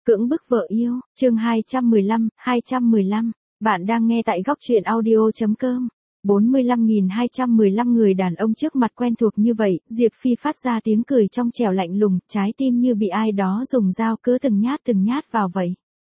Cưỡng bức vợ yêu, chương 215. Bạn đang nghe tại góc truyện audio.com. 45.215 người đàn ông trước mặt quen thuộc như vậy, Diệp Phi phát ra tiếng cười trong trẻo lạnh lùng, trái tim như bị ai đó dùng dao cứa từng nhát vào vậy.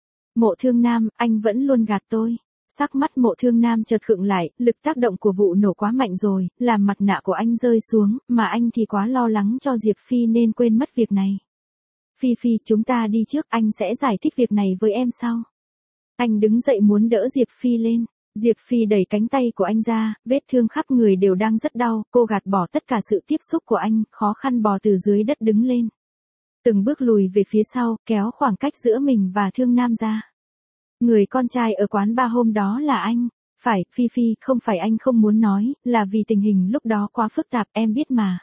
Mộ Thương Nam, anh vẫn luôn gạt tôi. Sắc mắt Mộ Thương Nam chợt khựng lại, lực tác động của vụ nổ quá mạnh rồi, làm mặt nạ của anh rơi xuống, mà anh thì quá lo lắng cho Diệp Phi nên quên mất việc này. Phi, chúng ta đi trước, anh sẽ giải thích việc này với em sau. Anh đứng dậy muốn đỡ Diệp Phi lên. Diệp Phi đẩy cánh tay của anh ra, vết thương khắp người đều đang rất đau, cô gạt bỏ tất cả sự tiếp xúc của anh, khó khăn bò từ dưới đất đứng lên. Từng bước lùi về phía sau, kéo khoảng cách giữa mình và Thương Nam ra. Người con trai ở quán bar hôm đó là anh. Phải, Phi, không phải anh không muốn nói, là vì tình hình lúc đó quá phức tạp, em biết mà.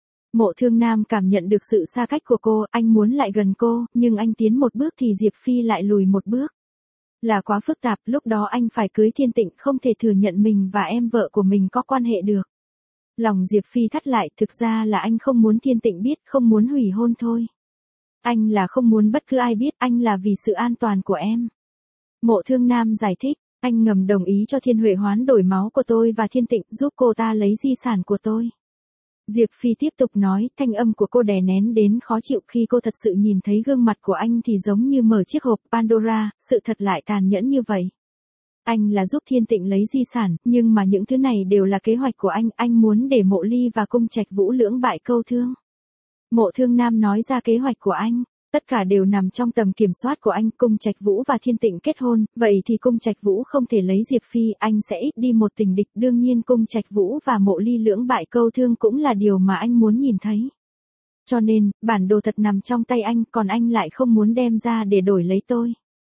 Mộ Thương Nam cảm nhận được sự xa cách của cô, anh muốn lại gần cô, nhưng anh tiến một bước thì Diệp Phi lại lùi một bước. Là quá phức tạp, lúc đó anh phải cưới Thiên Tịnh, không thể thừa nhận mình và em vợ của mình có quan hệ được. Lòng Diệp Phi thắt lại, thực ra là anh không muốn Thiên Tịnh biết, không muốn hủy hôn thôi. Anh là không muốn bất cứ ai biết, anh là vì sự an toàn của em. Mộ Thương Nam giải thích, anh ngầm đồng ý cho Thiên Huệ hoán đổi máu của tôi và Thiên Tịnh, giúp cô ta lấy di sản của tôi. Diệp Phi tiếp tục nói, thanh âm của cô đè nén đến khó chịu, khi cô thật sự nhìn thấy gương mặt của anh thì giống như mở chiếc hộp Pandora, sự thật lại tàn nhẫn như vậy. Anh là giúp Thiên Tịnh lấy di sản, nhưng mà những thứ này đều là kế hoạch của anh muốn để Mộ Ly và Cung Trạch Vũ lưỡng bại câu thương. Mộ Thương Nam nói ra kế hoạch của anh, tất cả đều nằm trong tầm kiểm soát của anh, Cung Trạch Vũ và Thiên Tịnh kết hôn, vậy thì Cung Trạch Vũ không thể lấy Diệp Phi, anh sẽ ít đi một tình địch, đương nhiên Cung Trạch Vũ và Mộ Ly lưỡng bại câu thương cũng là điều mà anh muốn nhìn thấy. Cho nên, bản đồ thật nằm trong tay anh, còn anh lại không muốn đem ra để đổi lấy tôi.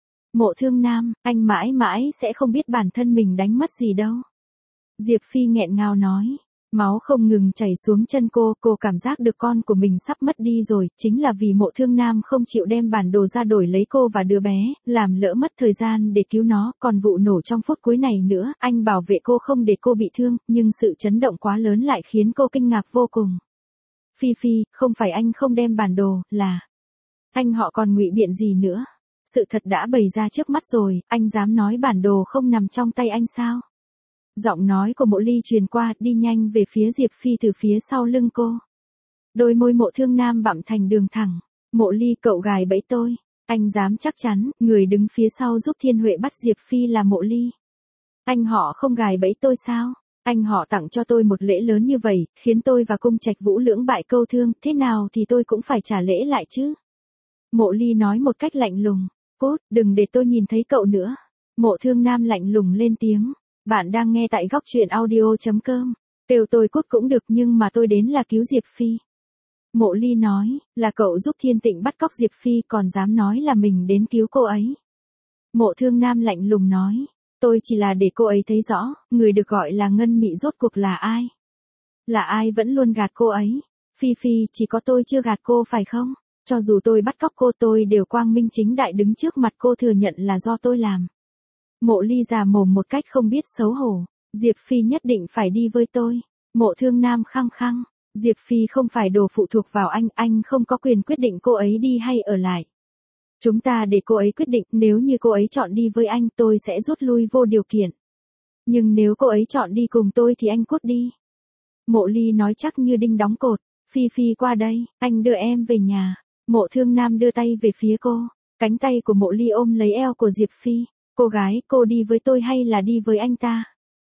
Mộ Thương Nam, anh mãi mãi sẽ không biết bản thân mình đánh mất gì đâu. Diệp Phi nghẹn ngào nói. Máu không ngừng chảy xuống chân cô cảm giác được con của mình sắp mất đi rồi, chính là vì Mộ Thương Nam không chịu đem bản đồ ra đổi lấy cô và đứa bé, làm lỡ mất thời gian để cứu nó, còn vụ nổ trong phút cuối này nữa, anh bảo vệ cô không để cô bị thương, nhưng sự chấn động quá lớn lại khiến cô kinh ngạc vô cùng. Phi, không phải anh không đem bản đồ, là anh họ còn ngụy biện gì nữa? Sự thật đã bày ra trước mắt rồi, anh dám nói bản đồ không nằm trong tay anh sao? Giọng nói của Mộ Ly truyền qua, đi nhanh về phía Diệp Phi từ phía sau lưng cô. Đôi môi Mộ Thương Nam bặm thành đường thẳng. Mộ Ly, cậu gài bẫy tôi. Anh dám chắc chắn, người đứng phía sau giúp Thiên Huệ bắt Diệp Phi là Mộ Ly. Anh họ không gài bẫy tôi sao? Anh họ tặng cho tôi một lễ lớn như vậy, khiến tôi và Cung Trạch Vũ lưỡng bại câu thương, thế nào thì tôi cũng phải trả lễ lại chứ. Mộ Ly nói một cách lạnh lùng. Cút, đừng để tôi nhìn thấy cậu nữa. Mộ Thương Nam lạnh lùng lên tiếng. Bạn đang nghe tại góc truyện audio.com. Kêu tôi cút cũng được nhưng mà tôi đến là cứu Diệp Phi. Mộ Ly nói, là cậu giúp Thiên Tịnh bắt cóc Diệp Phi còn dám nói là mình đến cứu cô ấy. Mộ Thương Nam lạnh lùng nói, tôi chỉ là để cô ấy thấy rõ, người được gọi là Ngân Mị rốt cuộc là ai. Là ai vẫn luôn gạt cô ấy. Phi, chỉ có tôi chưa gạt cô phải không? Cho dù tôi bắt cóc cô tôi đều quang minh chính đại đứng trước mặt cô thừa nhận là do tôi làm. Mộ Ly già mồm một cách không biết xấu hổ. Diệp Phi nhất định phải đi với tôi. Mộ Thương Nam khăng khăng. Diệp Phi không phải đồ phụ thuộc vào anh không có quyền quyết định cô ấy đi hay ở lại. Chúng ta để cô ấy quyết định, nếu như cô ấy chọn đi với anh tôi sẽ rút lui vô điều kiện. Nhưng nếu cô ấy chọn đi cùng tôi thì anh cút đi. Mộ Ly nói chắc như đinh đóng cột. Phi qua đây, anh đưa em về nhà. Mộ Thương Nam đưa tay về phía cô. Cánh tay của Mộ Ly ôm lấy eo của Diệp Phi. Cô gái, cô đi với tôi hay là đi với anh ta?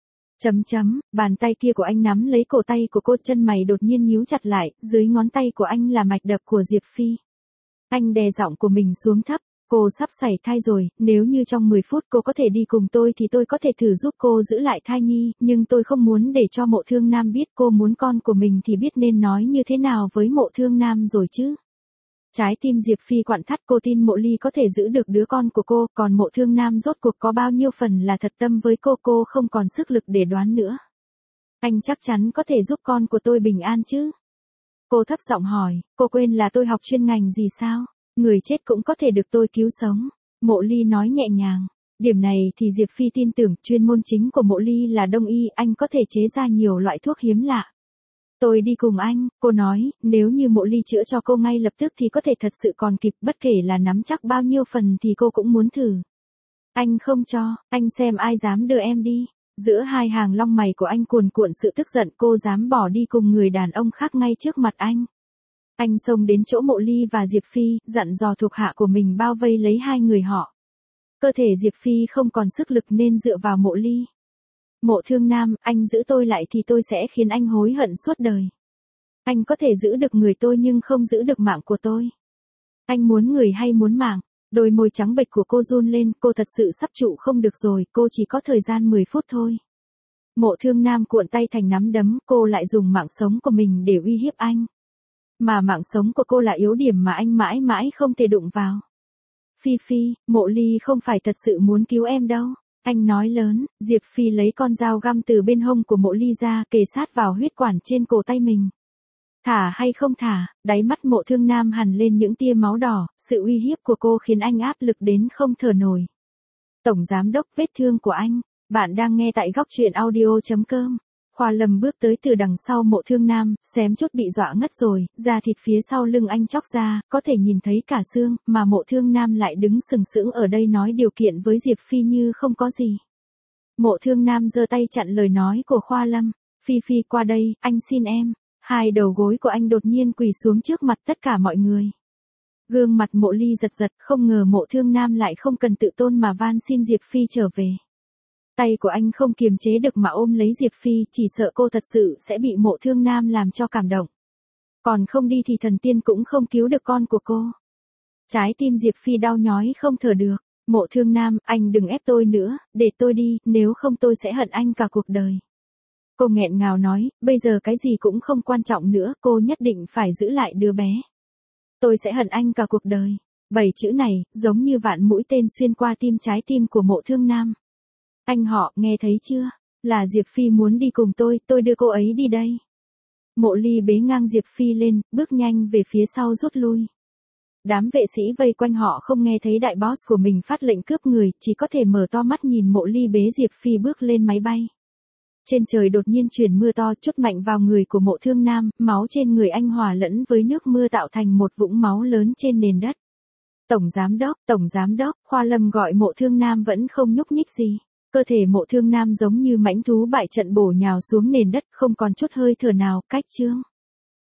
Bàn tay kia của anh nắm lấy cổ tay của cô, chân mày đột nhiên nhíu chặt lại, dưới ngón tay của anh là mạch đập của Diệp Phi. Anh đè giọng của mình xuống thấp, cô sắp sảy thai rồi, nếu như trong 10 phút cô có thể đi cùng tôi thì tôi có thể thử giúp cô giữ lại thai nhi, nhưng tôi không muốn để cho Mộ Thương Nam biết cô muốn con của mình thì biết nên nói như thế nào với Mộ Thương Nam rồi chứ. Trái tim Diệp Phi quặn thắt, cô tin Mộ Ly có thể giữ được đứa con của cô, còn Mộ Thương Nam rốt cuộc có bao nhiêu phần là thật tâm với cô không còn sức lực để đoán nữa. Anh chắc chắn có thể giúp con của tôi bình an chứ? Cô thấp giọng hỏi, cô quên là tôi học chuyên ngành gì sao? Người chết cũng có thể được tôi cứu sống. Mộ Ly nói nhẹ nhàng. Điểm này thì Diệp Phi tin tưởng, chuyên môn chính của Mộ Ly là đông y, anh có thể chế ra nhiều loại thuốc hiếm lạ. Tôi đi cùng anh, cô nói, nếu như Mộ Ly chữa cho cô ngay lập tức thì có thể thật sự còn kịp, bất kể là nắm chắc bao nhiêu phần thì cô cũng muốn thử. Anh không cho, anh xem ai dám đưa em đi. Giữa hai hàng lông mày của anh cuồn cuộn sự tức giận, cô dám bỏ đi cùng người đàn ông khác ngay trước mặt anh. Anh xông đến chỗ Mộ Ly và Diệp Phi, dặn dò thuộc hạ của mình bao vây lấy hai người họ. Cơ thể Diệp Phi không còn sức lực nên dựa vào Mộ Ly. Mộ Thương Nam, anh giữ tôi lại thì tôi sẽ khiến anh hối hận suốt đời. Anh có thể giữ được người tôi nhưng không giữ được mạng của tôi. Anh muốn người hay muốn mạng? Đôi môi trắng bệch của cô run lên, cô thật sự sắp trụ không được rồi, cô chỉ có thời gian 10 phút thôi. Mộ Thương Nam cuộn tay thành nắm đấm, cô lại dùng mạng sống của mình để uy hiếp anh. Mà mạng sống của cô là yếu điểm mà anh mãi mãi không thể đụng vào. Phi Phi, Mộ Ly không phải thật sự muốn cứu em đâu. Anh nói lớn. Diệp Phi lấy con dao găm từ bên hông của Mộ Ly ra, kề sát vào huyết quản trên cổ tay mình. Thả hay không thả? Đáy mắt Mộ Thương Nam hằn lên những tia máu đỏ, sự uy hiếp của cô khiến anh áp lực đến không thở nổi. Tổng giám đốc, vết thương của anh. Bạn đang nghe tại góc truyện audio.com. Khoa Lâm bước tới từ đằng sau Mộ Thương Nam, xém chút bị dọa ngất rồi, da thịt phía sau lưng anh chóc ra, có thể nhìn thấy cả xương, mà Mộ Thương Nam lại đứng sừng sững ở đây nói điều kiện với Diệp Phi như không có gì. Mộ Thương Nam giơ tay chặn lời nói của Khoa Lâm. Phi Phi qua đây, anh xin em. Hai đầu gối của anh đột nhiên quỳ xuống trước mặt tất cả mọi người. Gương mặt Mộ Ly giật giật, không ngờ Mộ Thương Nam lại không cần tự tôn mà van xin Diệp Phi trở về. Tay của anh không kiềm chế được mà ôm lấy Diệp Phi, chỉ sợ cô thật sự sẽ bị Mộ Thương Nam làm cho cảm động. Còn không đi thì thần tiên cũng không cứu được con của cô. Trái tim Diệp Phi đau nhói không thở được. Mộ Thương Nam, anh đừng ép tôi nữa, để tôi đi, nếu không tôi sẽ hận anh cả cuộc đời. Cô nghẹn ngào nói, bây giờ cái gì cũng không quan trọng nữa, cô nhất định phải giữ lại đứa bé. Tôi sẽ hận anh cả cuộc đời. 7 chữ này, giống như vạn mũi tên xuyên qua trái tim của Mộ Thương Nam. Anh họ, nghe thấy chưa? Là Diệp Phi muốn đi cùng tôi đưa cô ấy đi đây. Mộ Ly bế ngang Diệp Phi lên, bước nhanh về phía sau rút lui. Đám vệ sĩ vây quanh họ không nghe thấy đại boss của mình phát lệnh cướp người, chỉ có thể mở to mắt nhìn Mộ Ly bế Diệp Phi bước lên máy bay. Trên trời đột nhiên chuyển mưa to chút mạnh vào người của Mộ Thương Nam, máu trên người anh hòa lẫn với nước mưa tạo thành một vũng máu lớn trên nền đất. Tổng giám đốc, Khoa Lâm gọi Mộ Thương Nam vẫn không nhúc nhích gì. Cơ thể Mộ Thương Nam giống như mãnh thú bại trận bổ nhào xuống nền đất, không còn chút hơi thở nào, cách chương.